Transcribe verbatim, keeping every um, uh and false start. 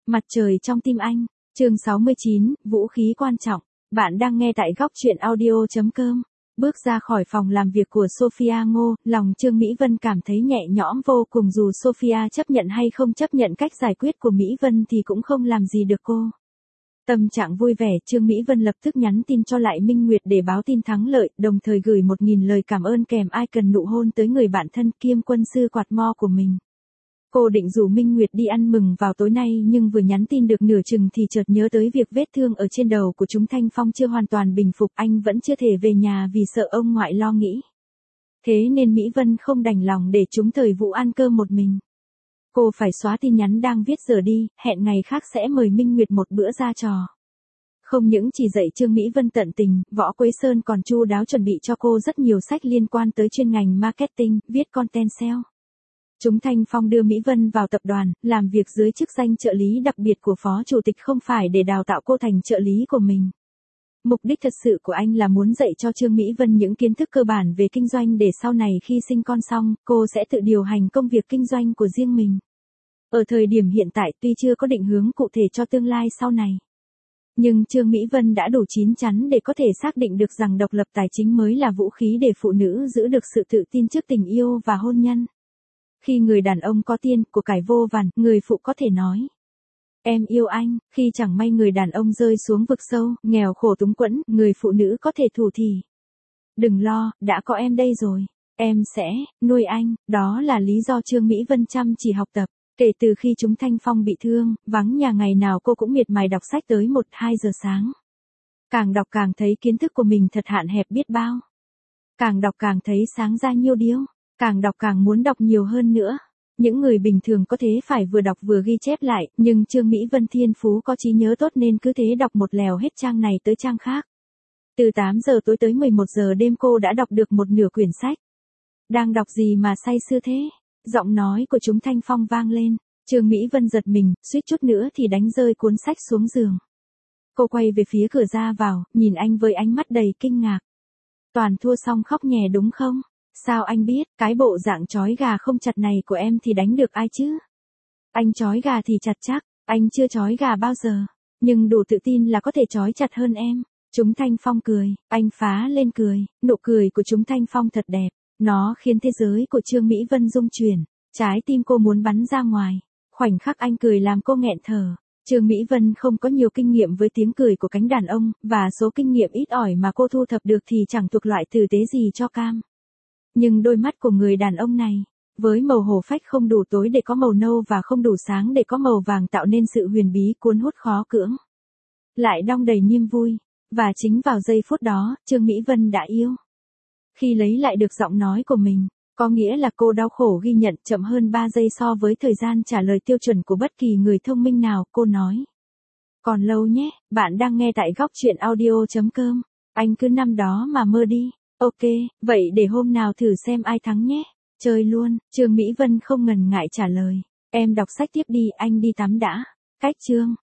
Mặt trời trong tim anh, chương sáu mươi chín, vũ khí quan trọng. Bạn đang nghe tại góc truyện audio chấm com. Bước ra khỏi phòng làm việc của Sophia Ngô, lòng Trương Mỹ Vân cảm thấy nhẹ nhõm vô cùng, dù Sophia chấp nhận hay không chấp nhận cách giải quyết của Mỹ Vân thì cũng không làm gì được cô. Tâm trạng vui vẻ, Trương Mỹ Vân lập tức nhắn tin cho lại Minh Nguyệt để báo tin thắng lợi, đồng thời gửi một nghìn lời cảm ơn kèm icon nụ hôn tới người bạn thân kiêm quân sư quạt mo của mình. Cô định rủ Minh Nguyệt đi ăn mừng vào tối nay, nhưng vừa nhắn tin được nửa chừng thì chợt nhớ tới việc vết thương ở trên đầu của chúng Thanh Phong chưa hoàn toàn bình phục, anh vẫn chưa thể về nhà vì sợ ông ngoại lo nghĩ. Thế nên Mỹ Vân không đành lòng để chúng Thời Vũ ăn cơm một mình. Cô phải xóa tin nhắn đang viết giờ đi, hẹn ngày khác sẽ mời Minh Nguyệt một bữa ra trò. Không những chỉ dạy Trương Mỹ Vân tận tình, Võ Quế Sơn còn chu đáo chuẩn bị cho cô rất nhiều sách liên quan tới chuyên ngành marketing, viết content ét e o. Chúng Thanh Phong đưa Mỹ Vân vào tập đoàn, làm việc dưới chức danh trợ lý đặc biệt của phó chủ tịch không phải để đào tạo cô thành trợ lý của mình. Mục đích thật sự của anh là muốn dạy cho Trương Mỹ Vân những kiến thức cơ bản về kinh doanh để sau này khi sinh con xong, cô sẽ tự điều hành công việc kinh doanh của riêng mình. Ở thời điểm hiện tại tuy chưa có định hướng cụ thể cho tương lai sau này, nhưng Trương Mỹ Vân đã đủ chín chắn để có thể xác định được rằng độc lập tài chính mới là vũ khí để phụ nữ giữ được sự tự tin trước tình yêu và hôn nhân. Khi người đàn ông có tiền, của cải vô vàn, người phụ có thể nói: em yêu anh. Khi chẳng may người đàn ông rơi xuống vực sâu, nghèo khổ túng quẫn, người phụ nữ có thể thủ thỉ: đừng lo, đã có em đây rồi. Em sẽ nuôi anh. Đó là lý do Trương Mỹ Vân chăm chỉ học tập. Kể từ khi chúng Thanh Phong bị thương, vắng nhà ngày nào cô cũng miệt mài đọc sách tới một hai giờ sáng. Càng đọc càng thấy kiến thức của mình thật hạn hẹp biết bao. Càng đọc càng thấy sáng ra nhiêu điếu. Càng đọc càng muốn đọc nhiều hơn nữa. Những người bình thường có thế phải vừa đọc vừa ghi chép lại, nhưng Trương Mỹ Vân thiên phú có trí nhớ tốt nên cứ thế đọc một lèo hết trang này tới trang khác. Từ tám giờ tối tới mười một giờ đêm cô đã đọc được một nửa quyển sách. Đang đọc gì mà say sưa thế? Giọng nói của chúng Thanh Phong vang lên. Trương Mỹ Vân giật mình, suýt chút nữa thì đánh rơi cuốn sách xuống giường. Cô quay về phía cửa ra vào, nhìn anh với ánh mắt đầy kinh ngạc. Toàn thua xong khóc nhè đúng không? Sao anh biết, cái bộ dạng chói gà không chặt này của em thì đánh được ai chứ? Anh chói gà thì chặt chắc, anh chưa chói gà bao giờ, nhưng đủ tự tin là có thể chói chặt hơn em. Chúng Thanh Phong cười, anh phá lên cười, nụ cười của chúng Thanh Phong thật đẹp, nó khiến thế giới của Trương Mỹ Vân rung chuyển, trái tim cô muốn bắn ra ngoài. Khoảnh khắc anh cười làm cô nghẹn thở. Trương Mỹ Vân không có nhiều kinh nghiệm với tiếng cười của cánh đàn ông, và số kinh nghiệm ít ỏi mà cô thu thập được thì chẳng thuộc loại tử tế gì cho cam. Nhưng đôi mắt của người đàn ông này, với màu hổ phách không đủ tối để có màu nâu và không đủ sáng để có màu vàng, tạo nên sự huyền bí cuốn hút khó cưỡng, lại đong đầy niềm vui. Và chính vào giây phút đó, Trương Mỹ Vân đã yêu. Khi lấy lại được giọng nói của mình, có nghĩa là cô đau khổ ghi nhận chậm hơn ba giây so với thời gian trả lời tiêu chuẩn của bất kỳ người thông minh nào, cô nói: còn lâu nhé. Bạn đang nghe tại góc truyện audio chấm com. Anh cứ năm đó mà mơ đi. Ok, vậy để hôm nào thử xem ai thắng nhé. Chơi luôn. Trương Mỹ Vân không ngần ngại trả lời: em đọc sách tiếp đi, anh đi tắm đã. Cách chương